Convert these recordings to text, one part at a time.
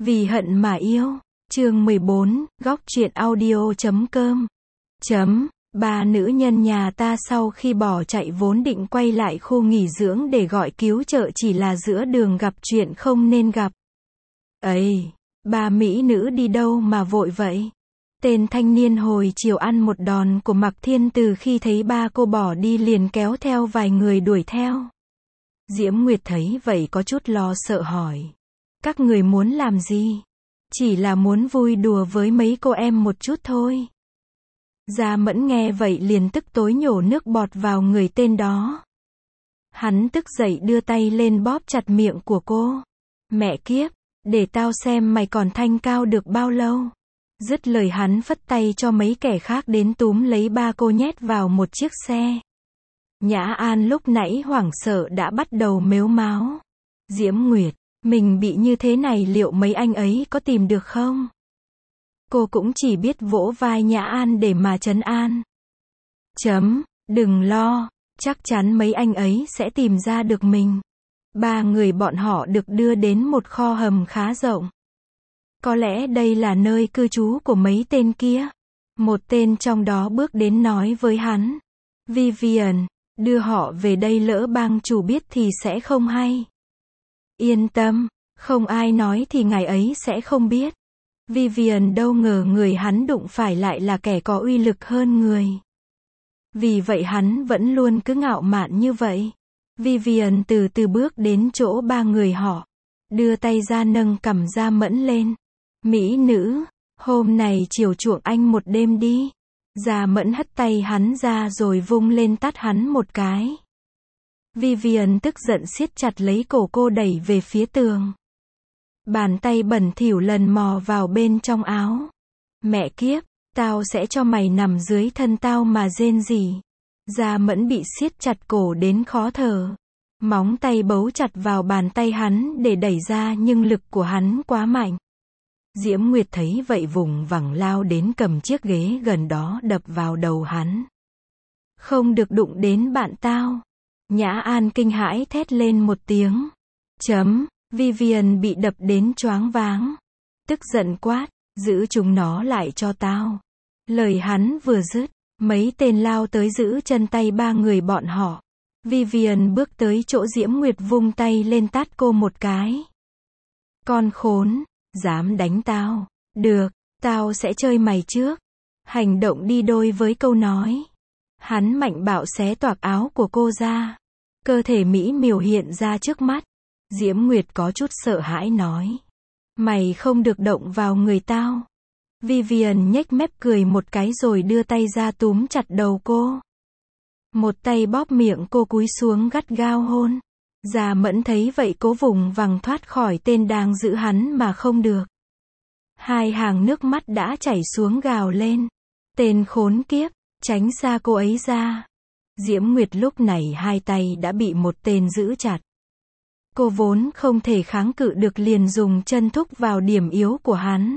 Vì hận mà yêu. Chương 14, góc truyện audio.com. Ba nữ nhân nhà ta sau khi bỏ chạy vốn định quay lại khu nghỉ dưỡng để gọi cứu trợ, chỉ là giữa đường gặp chuyện không nên gặp. Ấy, ba mỹ nữ đi đâu mà vội vậy? Tên thanh niên hồi chiều ăn một đòn của Mạc Thiên từ khi thấy ba cô bỏ đi liền kéo theo vài người đuổi theo. Diễm Nguyệt thấy vậy có chút lo sợ hỏi. Các người muốn làm gì? Chỉ là muốn vui đùa với mấy cô em một chút thôi. Gia Mẫn nghe vậy liền tức tối nhổ nước bọt vào người tên đó. Hắn tức giận đưa tay lên bóp chặt miệng của cô. Mẹ kiếp, để tao xem mày còn thanh cao được bao lâu. Dứt lời hắn phất tay cho mấy kẻ khác đến túm lấy ba cô nhét vào một chiếc xe. Nhã An lúc nãy hoảng sợ đã bắt đầu mếu máo. Diễm Nguyệt, mình bị như thế này liệu mấy anh ấy có tìm được không? Cô cũng chỉ biết vỗ vai Nhã An để mà trấn an. Đừng lo, chắc chắn mấy anh ấy sẽ tìm ra được mình. Ba người bọn họ được đưa đến một kho hầm khá rộng. Có lẽ đây là nơi cư trú của mấy tên kia. Một tên trong đó bước đến nói với hắn. Vivian, đưa họ về đây, lỡ bang chủ biết thì sẽ không hay. Yên tâm, không ai nói thì ngài ấy sẽ không biết. Vivian đâu ngờ người hắn đụng phải lại là kẻ có uy lực hơn người. Vì vậy hắn vẫn luôn cứ ngạo mạn như vậy. Vivian từ từ bước đến chỗ ba người họ. Đưa tay ra nâng cằm Gia Mẫn lên. Mỹ nữ, hôm này chiều chuộng anh một đêm đi. Gia Mẫn hất tay hắn ra rồi vung lên tát hắn một cái. Vivian tức giận siết chặt lấy cổ cô đẩy về phía tường. Bàn tay bẩn thỉu lần mò vào bên trong áo. Mẹ kiếp, tao sẽ cho mày nằm dưới thân tao mà rên rỉ. Gia Mẫn bị siết chặt cổ đến khó thở. Móng tay bấu chặt vào bàn tay hắn để đẩy ra nhưng lực của hắn quá mạnh. Diễm Nguyệt thấy vậy vùng vằng lao đến cầm chiếc ghế gần đó đập vào đầu hắn. Không được đụng đến bạn tao. Nhã An kinh hãi thét lên một tiếng. Vivian bị đập đến choáng váng. Tức giận quát, giữ chúng nó lại cho tao. Lời hắn vừa dứt, mấy tên lao tới giữ chân tay ba người bọn họ. Vivian bước tới chỗ Diễm Nguyệt vung tay lên tát cô một cái. Con khốn, dám đánh tao. Được, tao sẽ chơi mày trước. Hành động đi đôi với câu nói. Hắn mạnh bạo xé toạc áo của cô ra. Cơ thể mỹ miều hiện ra trước mắt. Diễm Nguyệt có chút sợ hãi nói. Mày không được động vào người tao. Vivian nhếch mép cười một cái rồi đưa tay ra túm chặt đầu cô. Một tay bóp miệng cô cúi xuống gắt gao hôn. Gia Mẫn thấy vậy cố vùng vằng thoát khỏi tên đang giữ hắn mà không được. Hai hàng nước mắt đã chảy xuống gào lên. Tên khốn kiếp, tránh xa cô ấy ra. Diễm Nguyệt lúc này hai tay đã bị một tên giữ chặt. Cô vốn không thể kháng cự được liền dùng chân thúc vào điểm yếu của hắn.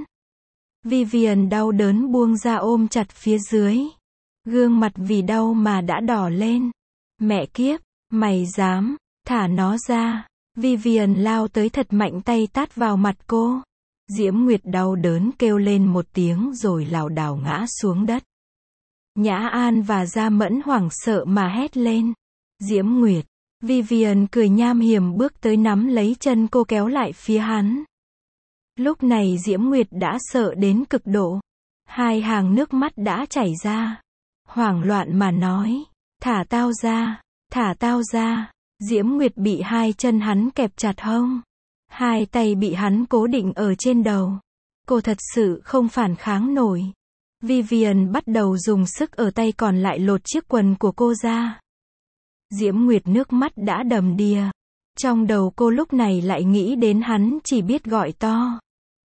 Vivian đau đớn buông ra ôm chặt phía dưới. Gương mặt vì đau mà đã đỏ lên. Mẹ kiếp, mày dám, thả nó ra. Vivian lao tới thật mạnh tay tát vào mặt cô. Diễm Nguyệt đau đớn kêu lên một tiếng rồi lảo đảo ngã xuống đất. Nhã An và Gia Mẫn hoảng sợ mà hét lên. Diễm Nguyệt. Vivian cười nham hiểm bước tới nắm lấy chân cô kéo lại phía hắn. Lúc này Diễm Nguyệt đã sợ đến cực độ. Hai hàng nước mắt đã chảy ra. Hoảng loạn mà nói. Thả tao ra, thả tao ra. Diễm Nguyệt bị hai chân hắn kẹp chặt hông. Hai tay bị hắn cố định ở trên đầu. Cô thật sự không phản kháng nổi. Vivian bắt đầu dùng sức ở tay còn lại lột chiếc quần của cô ra. Diễm Nguyệt nước mắt đã đầm đìa. Trong đầu cô lúc này lại nghĩ đến hắn chỉ biết gọi to.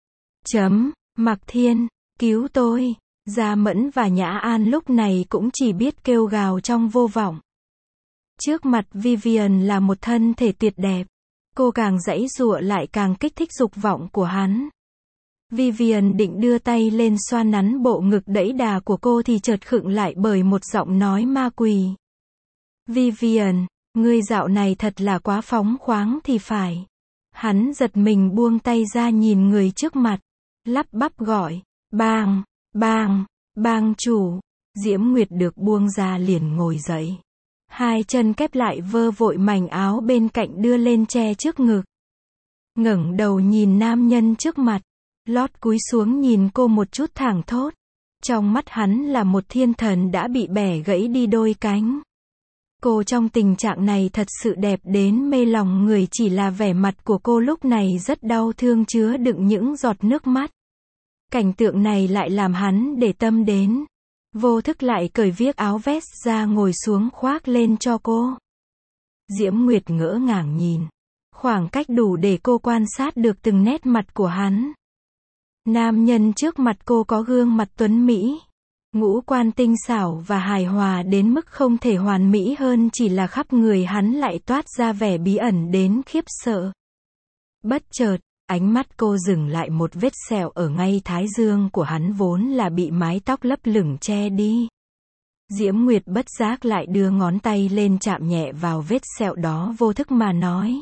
Mạc Thiên, cứu tôi. Gia Mẫn và Nhã An lúc này cũng chỉ biết kêu gào trong vô vọng. Trước mặt Vivian là một thân thể tuyệt đẹp. Cô càng giãy giụa lại càng kích thích dục vọng của hắn. Vivian định đưa tay lên xoa nắn bộ ngực đẫy đà của cô thì chợt khựng lại bởi một giọng nói ma quỷ. Vivian, ngươi dạo này thật là quá phóng khoáng thì phải. Hắn giật mình buông tay ra nhìn người trước mặt, lắp bắp gọi, bang, bang, bang chủ. Diễm Nguyệt được buông ra liền ngồi dậy. Hai chân kép lại vơ vội mảnh áo bên cạnh đưa lên che trước ngực. Ngẩng đầu nhìn nam nhân trước mặt, lót cúi xuống nhìn cô một chút thảng thốt. Trong mắt hắn là một thiên thần đã bị bẻ gãy đi đôi cánh. Cô trong tình trạng này thật sự đẹp đến mê lòng người, chỉ là vẻ mặt của cô lúc này rất đau thương chứa đựng những giọt nước mắt. Cảnh tượng này lại làm hắn để tâm đến. Vô thức lại cởi viếc áo vest ra ngồi xuống khoác lên cho cô. Diễm Nguyệt ngỡ ngàng nhìn. Khoảng cách đủ để cô quan sát được từng nét mặt của hắn. Nam nhân trước mặt cô có gương mặt tuấn mỹ. Ngũ quan tinh xảo và hài hòa đến mức không thể hoàn mỹ hơn, chỉ là khắp người hắn lại toát ra vẻ bí ẩn đến khiếp sợ. Bất chợt, ánh mắt cô dừng lại một vết sẹo ở ngay thái dương của hắn vốn là bị mái tóc lấp lửng che đi. Diễm Nguyệt bất giác lại đưa ngón tay lên chạm nhẹ vào vết sẹo đó, vô thức mà nói.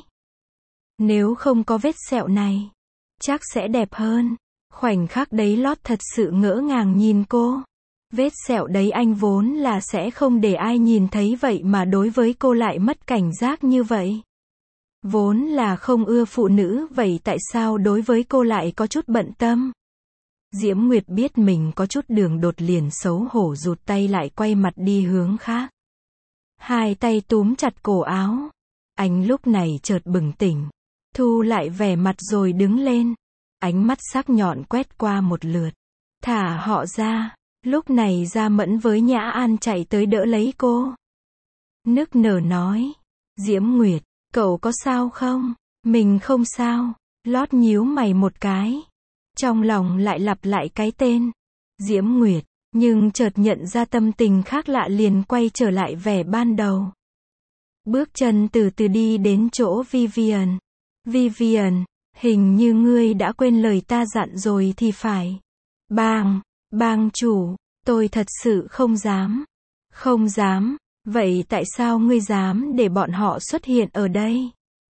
Nếu không có vết sẹo này, chắc sẽ đẹp hơn. Khoảnh khắc đấy Lót thật sự ngỡ ngàng nhìn cô. Vết sẹo đấy anh vốn là sẽ không để ai nhìn thấy, vậy mà đối với cô lại mất cảnh giác như vậy. Vốn là không ưa phụ nữ, vậy tại sao đối với cô lại có chút bận tâm? Diễm Nguyệt biết mình có chút đường đột liền xấu hổ rụt tay lại, quay mặt đi hướng khác. Hai tay túm chặt cổ áo. Anh lúc này chợt bừng tỉnh. Thu lại vẻ mặt rồi đứng lên. Ánh mắt sắc nhọn quét qua một lượt. Thả họ ra. Lúc này Gia Mẫn với Nhã An chạy tới đỡ lấy cô. Nức nở nói. Diễm Nguyệt, cậu có sao không? Mình không sao. Lót nhíu mày một cái. Trong lòng lại lặp lại cái tên. Diễm Nguyệt, nhưng chợt nhận ra tâm tình khác lạ liền quay trở lại vẻ ban đầu. Bước chân từ từ đi đến chỗ Vivian. Vivian, hình như ngươi đã quên lời ta dặn rồi thì phải. Bang chủ, tôi thật sự không dám. Không dám, vậy tại sao ngươi dám để bọn họ xuất hiện ở đây?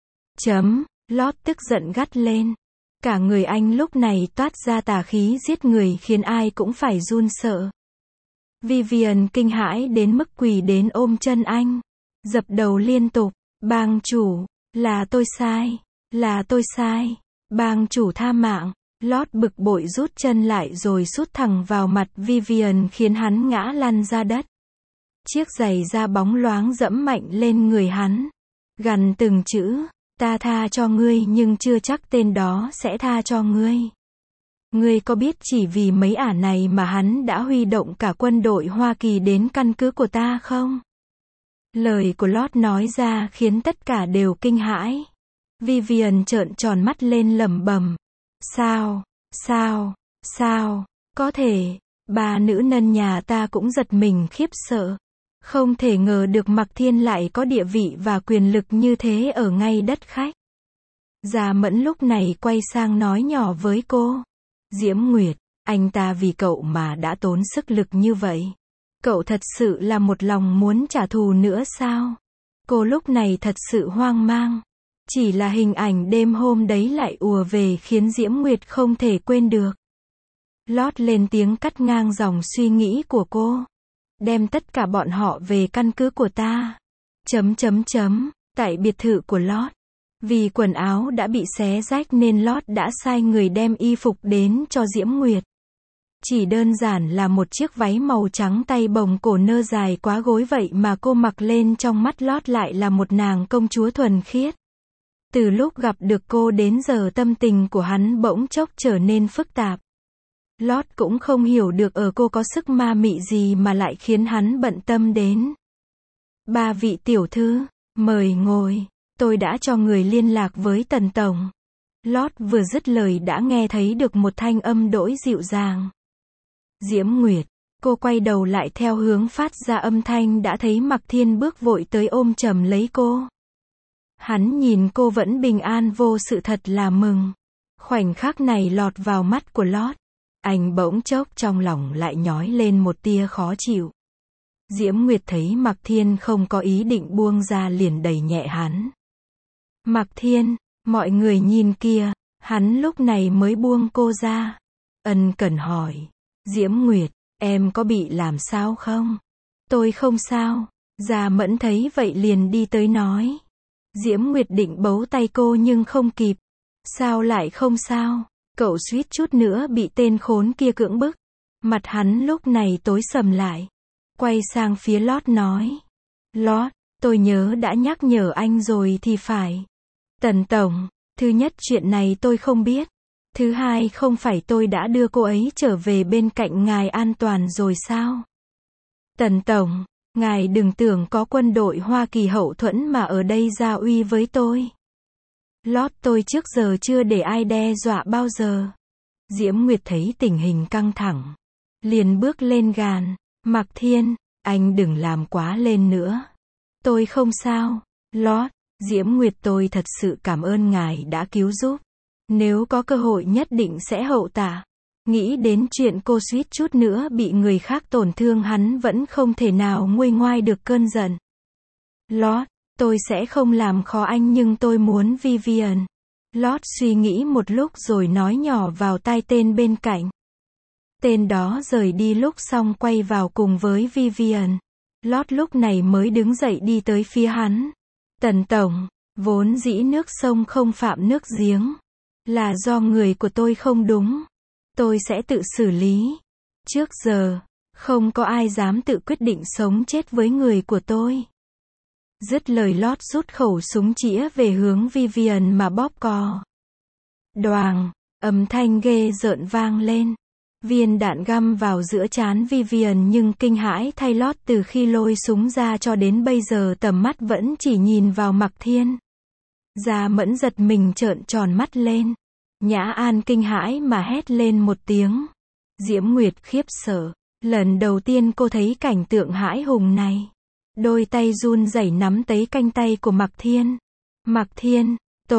Lót tức giận gắt lên. Cả người anh lúc này toát ra tà khí giết người khiến ai cũng phải run sợ. Vivian kinh hãi đến mức quỳ đến ôm chân anh. Dập đầu liên tục. Bang chủ, là tôi sai. Là tôi sai. Bang chủ tha mạng. Lót bực bội rút chân lại rồi sút thẳng vào mặt Vivian khiến hắn ngã lăn ra đất. Chiếc giày da bóng loáng dẫm mạnh lên người hắn. Gằn từng chữ. Ta tha cho ngươi nhưng chưa chắc tên đó sẽ tha cho ngươi. Ngươi có biết chỉ vì mấy ả này mà hắn đã huy động cả quân đội Hoa Kỳ đến căn cứ của ta không? Lời của Lót nói ra khiến tất cả đều kinh hãi. Vivian trợn tròn mắt lên lẩm bẩm. Sao, có thể, bà nữ nhân nhà ta cũng giật mình khiếp sợ. Không thể ngờ được Mạc Thiên lại có địa vị và quyền lực như thế ở ngay đất khách. Gia Mẫn lúc này quay sang nói nhỏ với cô. Diễm Nguyệt, anh ta vì cậu mà đã tốn sức lực như vậy. Cậu thật sự là một lòng muốn trả thù nữa sao? Cô lúc này thật sự hoang mang. Chỉ là hình ảnh đêm hôm đấy lại ùa về khiến Diễm Nguyệt không thể quên được. Lót lên tiếng cắt ngang dòng suy nghĩ của cô. Đem tất cả bọn họ về căn cứ của ta. Tại biệt thự của Lót. Vì quần áo đã bị xé rách nên Lót đã sai người đem y phục đến cho Diễm Nguyệt. Chỉ đơn giản là một chiếc váy màu trắng tay bồng cổ nơ dài quá gối, vậy mà cô mặc lên trong mắt Lót lại là một nàng công chúa thuần khiết. Từ lúc gặp được cô đến giờ tâm tình của hắn bỗng chốc trở nên phức tạp. Lót cũng không hiểu được ở cô có sức ma mị gì mà lại khiến hắn bận tâm đến. Ba vị tiểu thư, mời ngồi, tôi đã cho người liên lạc với Tần Tổng. Lót vừa dứt lời đã nghe thấy được một thanh âm đỗi dịu dàng. Diễm Nguyệt, cô quay đầu lại theo hướng phát ra âm thanh đã thấy Mạc Thiên bước vội tới ôm chầm lấy cô. Hắn nhìn cô vẫn bình an vô sự thật là mừng. Khoảnh khắc này lọt vào mắt của Lót. Anh bỗng chốc trong lòng lại nhói lên một tia khó chịu. Diễm Nguyệt thấy Mạc Thiên không có ý định buông ra liền đẩy nhẹ hắn. Mọi người nhìn kìa, hắn lúc này mới buông cô ra. Ân cần hỏi. Diễm Nguyệt, em có bị làm sao không? Tôi không sao. Gia Mẫn thấy vậy liền đi tới nói. Diễm Nguyệt định bấu tay cô nhưng không kịp. Sao lại không sao? Cậu suýt chút nữa bị tên khốn kia cưỡng bức. Mặt hắn lúc này tối sầm lại. Quay sang phía Lót nói. Lót, tôi nhớ đã nhắc nhở anh rồi thì phải. Tần Tổng, thứ nhất chuyện này tôi không biết. Thứ hai không phải tôi đã đưa cô ấy trở về bên cạnh ngài an toàn rồi sao? Tần Tổng, ngài đừng tưởng có quân đội Hoa Kỳ hậu thuẫn mà ở đây ra uy với tôi. Lót, tôi trước giờ chưa để ai đe dọa bao giờ. Diễm Nguyệt thấy tình hình căng thẳng. Liền bước lên gàn. Mạc Thiên, anh đừng làm quá lên nữa. Tôi không sao. Lót, Diễm Nguyệt, tôi thật sự cảm ơn ngài đã cứu giúp. Nếu có cơ hội nhất định sẽ hậu tạ. Nghĩ đến chuyện cô suýt chút nữa bị người khác tổn thương, hắn vẫn không thể nào nguôi ngoai được cơn giận. Lót, tôi sẽ không làm khó anh nhưng tôi muốn Vivian. Lót suy nghĩ một lúc rồi nói nhỏ vào tai tên bên cạnh. Tên đó rời đi lúc xong quay vào cùng với Vivian. Lót lúc này mới đứng dậy đi tới phía hắn. Tần Tổng, vốn dĩ nước sông không phạm nước giếng. Là do người của tôi không đúng. Tôi sẽ tự xử lý. Trước giờ, không có ai dám tự quyết định sống chết với người của tôi. Dứt lời, Lót rút khẩu súng chĩa về hướng Vivian mà bóp cò. Đoàng, âm thanh ghê rợn vang lên. Viên đạn găm vào giữa trán Vivian nhưng kinh hãi thay, Lót từ khi lôi súng ra cho đến bây giờ tầm mắt vẫn chỉ nhìn vào Mạc Thiên. Gia Mẫn giật mình trợn tròn mắt lên. Nhã An kinh hãi mà hét lên một tiếng. Diễm Nguyệt khiếp sợ. Lần đầu tiên cô thấy cảnh tượng hãi hùng này. Đôi tay run rẩy nắm lấy cánh tay của Mạc Thiên. Mạc Thiên,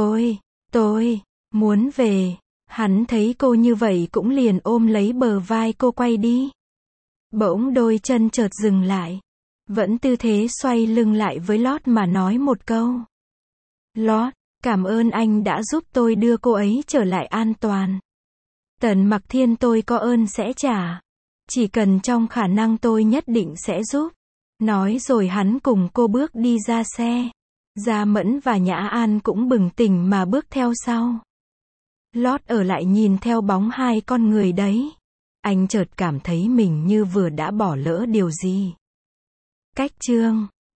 tôi muốn về. Hắn thấy cô như vậy cũng liền ôm lấy bờ vai cô quay đi. Bỗng đôi chân chợt dừng lại. Vẫn tư thế xoay lưng lại với Lót mà nói một câu. Lót, cảm ơn anh đã giúp tôi đưa cô ấy trở lại an toàn. Tần Mạc Thiên, tôi có ơn sẽ trả. Chỉ cần trong khả năng tôi nhất định sẽ giúp. Nói rồi hắn cùng cô bước đi ra xe. Gia Mẫn và Nhã An cũng bừng tỉnh mà bước theo sau. Lót ở lại nhìn theo bóng hai con người đấy. Anh chợt cảm thấy mình như vừa đã bỏ lỡ điều gì. Cách chương